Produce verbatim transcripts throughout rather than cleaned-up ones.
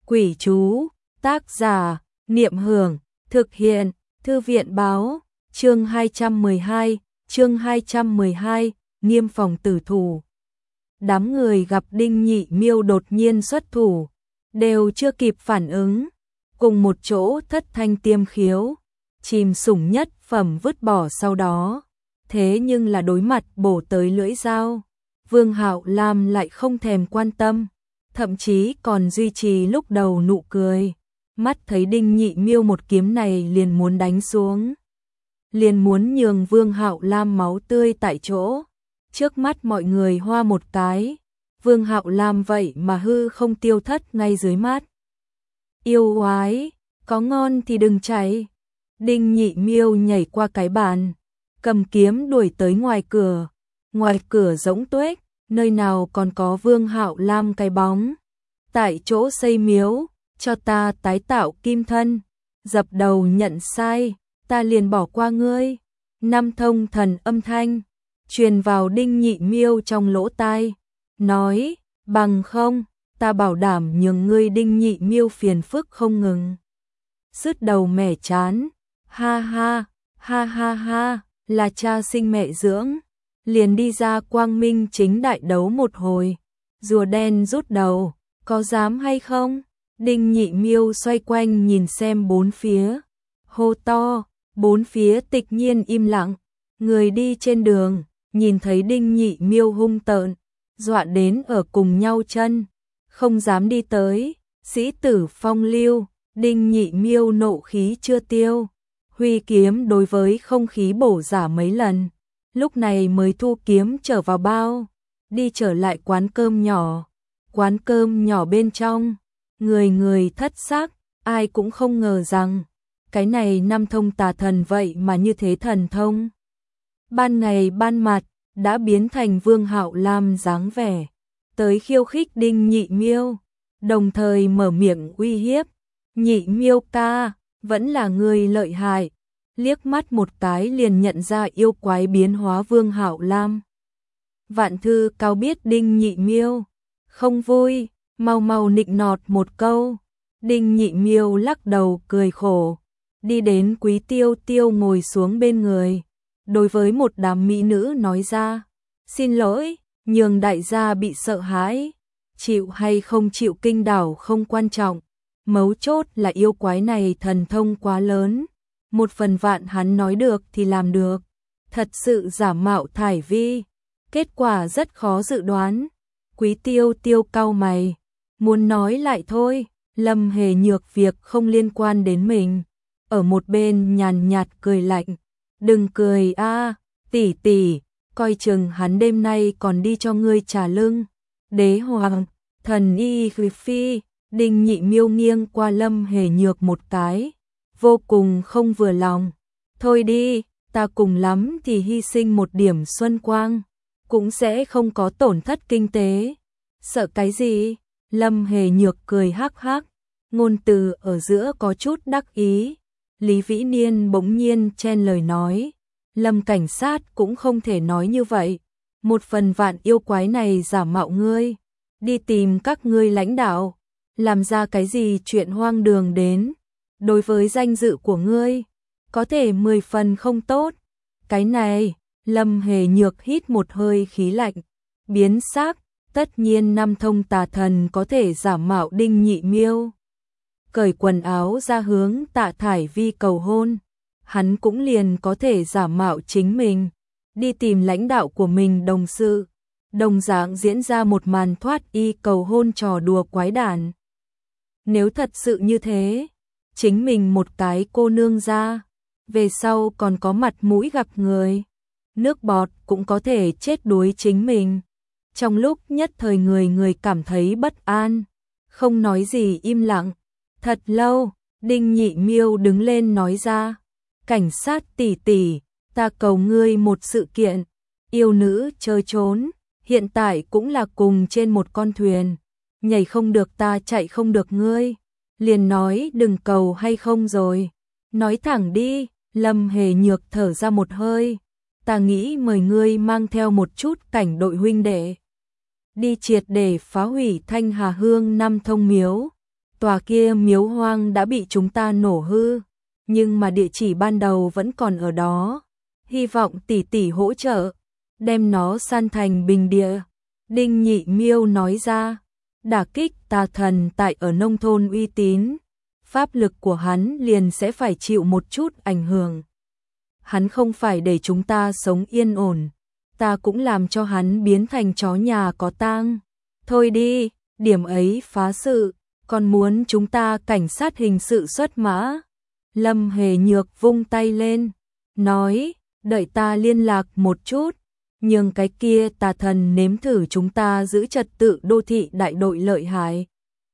Quỷ chú, tác giả, Niệm Hưởng, thực hiện, Thư viện báo, chương hai trăm mười hai, chương hai trăm mười hai, nghiêm phòng tử thủ. Đám người gặp Đinh Nhị Miêu đột nhiên xuất thủ, đều chưa kịp phản ứng, cùng một chỗ thất thanh tiêm khiếu, chìm sủng nhất phẩm vứt bỏ sau đó. Thế nhưng là đối mặt bổ tới lưỡi dao, Vương Hạo Lam lại không thèm quan tâm, thậm chí còn duy trì lúc đầu nụ cười. Mắt thấy Đinh Nhị Miêu một kiếm này liền muốn đánh xuống, liền muốn nhường Vương Hạo Lam máu tươi tại chỗ. Trước mắt mọi người hoa một cái, Vương Hạo Lam vậy mà hư không tiêu thất ngay dưới mắt. Yêu oái, có ngon thì đừng chạy. Đinh Nhị Miêu nhảy qua cái bàn, cầm kiếm đuổi tới ngoài cửa. Ngoài cửa rỗng tuếch, nơi nào còn có Vương Hạo Lam cái bóng. Tại chỗ xây miếu, cho ta tái tạo kim thân, dập đầu nhận sai, ta liền bỏ qua ngươi. Năm thông thần âm thanh truyền vào Đinh Nhị Miêu trong lỗ tai, nói, bằng không, ta bảo đảm nhường ngươi. Đinh Nhị Miêu phiền phức không ngừng, sứt đầu mẻ chán, ha ha, ha ha ha, là cha sinh mẹ dưỡng, liền đi ra quang minh chính đại đấu một hồi, rùa đen rút đầu, có dám hay không? Đinh Nhị Miêu xoay quanh nhìn xem bốn phía, hô to, bốn phía tịch nhiên im lặng. Người đi trên đường, nhìn thấy Đinh Nhị Miêu hung tợn, dọa đến ở cùng nhau chân, không dám đi tới. Sĩ tử phong lưu, Đinh Nhị Miêu nộ khí chưa tiêu, huy kiếm đối với không khí bổ giả mấy lần, lúc này mới thu kiếm trở vào bao, đi trở lại quán cơm nhỏ. Quán cơm nhỏ bên trong, người người thất sắc, ai cũng không ngờ rằng cái này năm thông tà thần vậy mà như thế thần thông. Ban ngày ban mặt đã biến thành Vương Hạo Lam dáng vẻ, tới khiêu khích Đinh Nhị Miêu, đồng thời mở miệng uy hiếp. Nhị Miêu ca, vẫn là người lợi hại. Liếc mắt một cái liền nhận ra yêu quái biến hóa Vương Hạo Lam. Vạn Thư Cao biết Đinh Nhị Miêu không vui, mau mau nịnh nọt một câu. Đinh Nhị Miêu lắc đầu cười khổ, đi đến Quý Tiêu Tiêu ngồi xuống bên người, đối với một đám mỹ nữ nói ra, xin lỗi, nhường đại gia bị sợ hãi, chịu hay không chịu kinh đảo không quan trọng, mấu chốt là yêu quái này thần thông quá lớn, một phần vạn hắn nói được thì làm được, thật sự giả mạo thải vi, kết quả rất khó dự đoán. Quý Tiêu Tiêu cau mày, muốn nói lại thôi. Lâm Hề Nhược việc không liên quan đến mình, ở một bên nhàn nhạt cười lạnh, đừng cười a, tỷ tỷ, coi chừng hắn đêm nay còn đi cho ngươi trả lưng. Đế hoàng, thần y phi. Đinh Nhị Miêu nghiêng qua Lâm Hề Nhược một cái, vô cùng không vừa lòng. Thôi đi, ta cùng lắm thì hy sinh một điểm xuân quang, cũng sẽ không có tổn thất kinh tế. Sợ cái gì? Lâm Hề Nhược cười hắc hắc, ngôn từ ở giữa có chút đắc ý. Lý Vĩ Niên bỗng nhiên chen lời nói, Lâm cảnh sát cũng không thể nói như vậy, một phần vạn yêu quái này giả mạo ngươi, đi tìm các ngươi lãnh đạo, làm ra cái gì chuyện hoang đường đến, đối với danh dự của ngươi, có thể mười phần không tốt. Cái này, Lâm Hề Nhược hít một hơi khí lạnh, biến sắc, tất nhiên năm thông tà thần có thể giả mạo Đinh Nhị Miêu. Cởi quần áo ra hướng Tạ Thải Vi cầu hôn, hắn cũng liền có thể giả mạo chính mình, đi tìm lãnh đạo của mình đồng sự, đồng dạng diễn ra một màn thoát y cầu hôn trò đùa quái đản. Nếu thật sự như thế, chính mình một cái cô nương ra, về sau còn có mặt mũi gặp người, nước bọt cũng có thể chết đuối chính mình. Trong lúc nhất thời người người cảm thấy bất an, không nói gì im lặng. Thật lâu, Đinh Nhị Miêu đứng lên nói ra, cảnh sát tỷ tỷ, ta cầu ngươi một sự kiện, yêu nữ chơi trốn, hiện tại cũng là cùng trên một con thuyền, nhảy không được ta chạy không được ngươi, liền nói đừng cầu hay không rồi, nói thẳng đi. Lâm Hề Nhược thở ra một hơi, ta nghĩ mời ngươi mang theo một chút cảnh đội huynh đệ, đi triệt để phá hủy Thanh Hà Hương năm thông miếu, tòa kia miếu hoang đã bị chúng ta nổ hư, nhưng mà địa chỉ ban đầu vẫn còn ở đó. Hy vọng tỷ tỷ hỗ trợ, đem nó san thành bình địa. Đinh Nhị Miêu nói ra, đả kích tà thần tại ở nông thôn uy tín, pháp lực của hắn liền sẽ phải chịu một chút ảnh hưởng. Hắn không phải để chúng ta sống yên ổn, ta cũng làm cho hắn biến thành chó nhà có tang. Thôi đi, điểm ấy phá sự, còn muốn chúng ta cảnh sát hình sự xuất mã. Lâm Hề Nhược vung tay lên, nói, đợi ta liên lạc một chút, nhưng cái kia tà thần nếm thử chúng ta giữ trật tự đô thị đại đội lợi hại.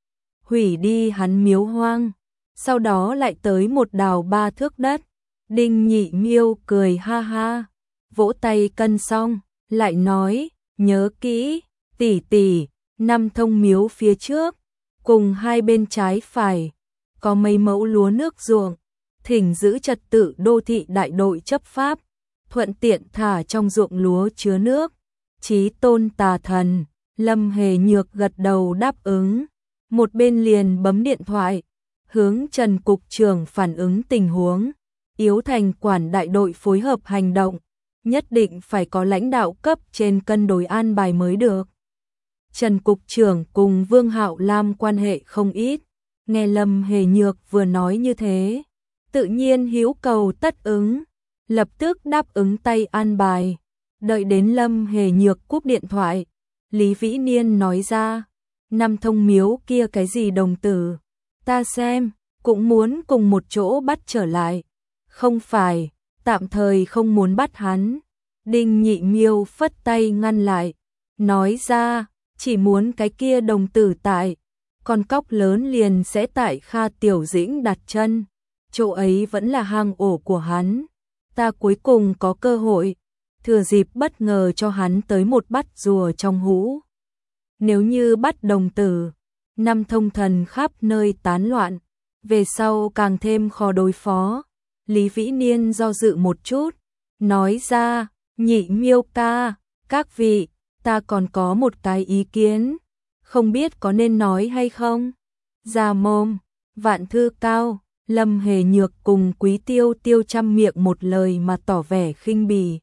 Hủy đi hắn miếu hoang, sau đó lại tới một đào ba thước đất. Đinh Nhị Miêu cười ha ha, vỗ tay cân xong, lại nói, nhớ kỹ, tỷ tỷ, năm thông miếu phía trước, cùng hai bên trái phải, có mấy mẫu lúa nước ruộng, thỉnh giữ trật tự đô thị đại đội chấp pháp, thuận tiện thả trong ruộng lúa chứa nước. Chí tôn tà thần, Lâm Hề Nhược gật đầu đáp ứng, một bên liền bấm điện thoại, hướng Trần cục trưởng phản ứng tình huống, yếu thành quản đại đội phối hợp hành động, nhất định phải có lãnh đạo cấp trên cân đối an bài mới được. Trần cục trưởng cùng Vương Hạo Lam quan hệ không ít, nghe Lâm Hề Nhược vừa nói như thế, tự nhiên hữu cầu tất ứng, lập tức đáp ứng tay an bài. Đợi đến Lâm Hề Nhược cúp điện thoại, Lý Vĩ Niên nói ra, năm thông miếu kia cái gì đồng tử, ta xem, cũng muốn cùng một chỗ bắt trở lại. Không phải, tạm thời không muốn bắt hắn. Đinh Nhị Miêu phất tay ngăn lại, nói ra, chỉ muốn cái kia đồng tử tại, con cóc lớn liền sẽ tại Kha Tiểu Dĩnh đặt chân, chỗ ấy vẫn là hang ổ của hắn. Ta cuối cùng có cơ hội, thừa dịp bất ngờ cho hắn tới một bắt rùa trong hũ. Nếu như bắt đồng tử, năm thông thần khắp nơi tán loạn, về sau càng thêm khó đối phó. Lý Vĩ Niên do dự một chút, nói ra, Nhị Miêu ca, các vị, ta còn có một cái ý kiến, không biết có nên nói hay không. Ra mồm, Vạn Thư Cao, Lâm Hề Nhược cùng Quý Tiêu Tiêu trăm miệng một lời mà tỏ vẻ khinh bỉ.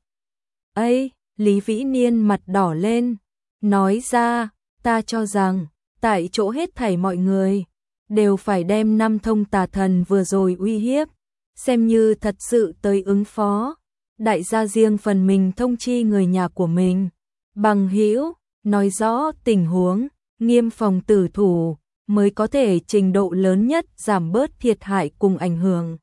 Ấy, Lý Vĩ Niên mặt đỏ lên, nói ra, ta cho rằng, tại chỗ hết thảy mọi người, đều phải đem năm thông tà thần vừa rồi uy hiếp, xem như thật sự tới ứng phó. Đại gia riêng phần mình thông chi người nhà của mình, bằng hữu, nói rõ tình huống, nghiêm phòng tử thủ, mới có thể trình độ lớn nhất giảm bớt thiệt hại cùng ảnh hưởng.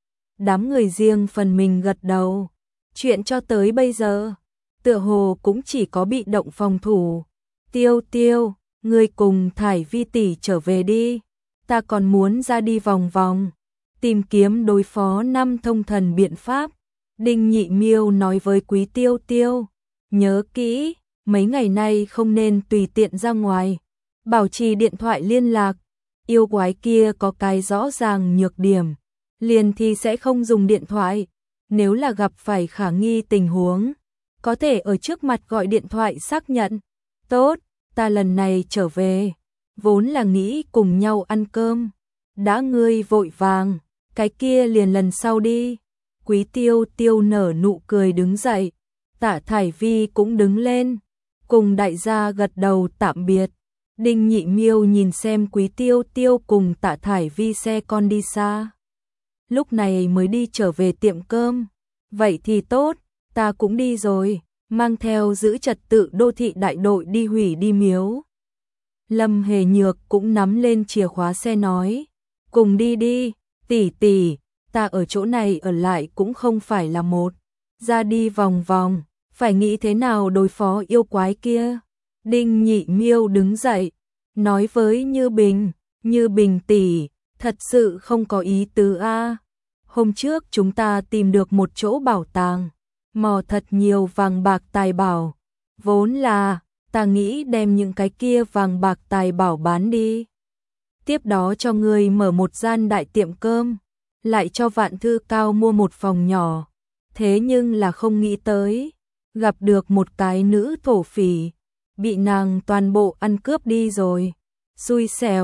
Đám người riêng phần mình gật đầu, chuyện cho tới bây giờ, tựa hồ cũng chỉ có bị động phòng thủ. Tiêu Tiêu, ngươi cùng Thải Vi tỷ trở về đi, ta còn muốn ra đi vòng vòng, tìm kiếm đối phó năm thông thần biện pháp. Đinh Nhị Miêu nói với Quý Tiêu Tiêu, nhớ kỹ, mấy ngày nay không nên tùy tiện ra ngoài, bảo trì điện thoại liên lạc, yêu quái kia có cái rõ ràng nhược điểm, liền thì sẽ không dùng điện thoại, nếu là gặp phải khả nghi tình huống, có thể ở trước mặt gọi điện thoại xác nhận. Tốt, ta lần này trở về, vốn là nghĩ cùng nhau ăn cơm, đã ngươi vội vàng, cái kia liền lần sau đi. Quý Tiêu Tiêu nở nụ cười đứng dậy, Tạ Thải Vi cũng đứng lên, cùng đại gia gật đầu tạm biệt. Đinh Nhị Miêu nhìn xem Quý Tiêu Tiêu cùng Tạ Thải Vi xe con đi xa, lúc này mới đi trở về tiệm cơm. Vậy thì tốt, ta cũng đi rồi, mang theo giữ trật tự đô thị đại đội đi hủy đi miếu. Lâm Hề Nhược cũng nắm lên chìa khóa xe nói, cùng đi đi, tỷ tỷ, ta ở chỗ này ở lại cũng không phải là một, ra đi vòng vòng, phải nghĩ thế nào đối phó yêu quái kia. Đinh Nhị Miêu đứng dậy, nói với Như Bình, Như Bình tỷ, thật sự không có ý tứ a. Hôm trước chúng ta tìm được một chỗ bảo tàng, mò thật nhiều vàng bạc tài bảo, vốn là ta nghĩ đem những cái kia vàng bạc tài bảo bán đi, tiếp đó cho người mở một gian đại tiệm cơm, lại cho Vạn Thư Cao mua một phòng nhỏ. Thế nhưng là không nghĩ tới, gặp được một cái nữ thổ phỉ, bị nàng toàn bộ ăn cướp đi rồi. Xui xẻo,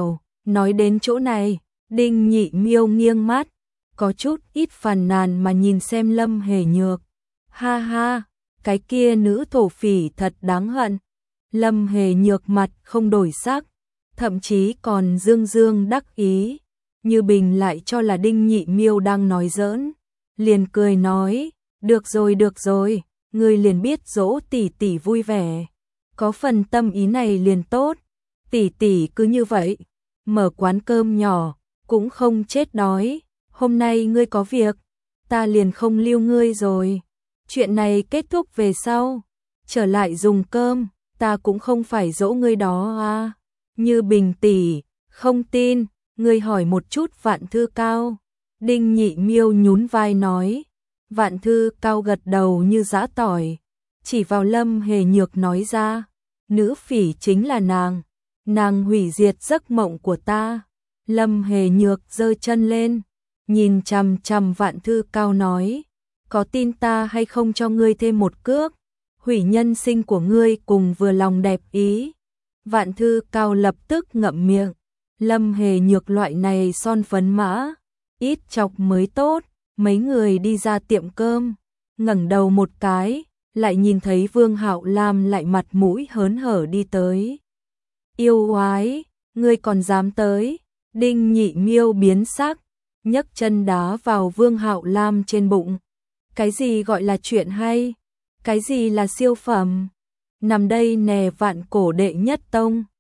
Nói đến chỗ này, Đinh Nhị Miêu nghiêng mắt, có chút ít phàn nàn mà nhìn xem Lâm Hề Nhược. Ha ha, cái kia nữ thổ phỉ thật đáng hận. Lâm Hề Nhược mặt không đổi sắc, thậm chí còn dương dương đắc ý, Như Bình lại cho là Đinh Nhị Miêu đang nói giỡn, liền cười nói, được rồi được rồi, ngươi liền biết dỗ tỷ tỷ vui vẻ, có phần tâm ý này liền tốt, tỷ tỷ cứ như vậy, mở quán cơm nhỏ, cũng không chết đói, hôm nay ngươi có việc, ta liền không lưu ngươi rồi, chuyện này kết thúc về sau, trở lại dùng cơm, ta cũng không phải dỗ ngươi đó à. Như Bình tỷ, không tin, ngươi hỏi một chút Vạn Thư Cao. Đinh Nhị Miêu nhún vai nói, Vạn Thư Cao gật đầu như giã tỏi, chỉ vào Lâm Hề Nhược nói ra, nữ phỉ chính là nàng, nàng hủy diệt giấc mộng của ta. Lâm Hề Nhược giơ chân lên, nhìn chằm chằm Vạn Thư Cao nói, có tin ta hay không cho ngươi thêm một cước, hủy nhân sinh của ngươi cùng vừa lòng đẹp ý. Vạn Thư Cao lập tức ngậm miệng, Lâm Hề Nhược loại này son phấn mã, ít chọc mới tốt. Mấy người đi ra tiệm cơm, ngẩng đầu một cái, lại nhìn thấy Vương Hạo Lam lại mặt mũi hớn hở đi tới. Yêu oái, ngươi còn dám tới? Đinh Nhị Miêu biến sắc, nhấc chân đá vào Vương Hạo Lam trên bụng. Cái gì gọi là chuyện hay? Cái gì là siêu phẩm? Nằm đây nè Vạn Cổ đệ nhất tông.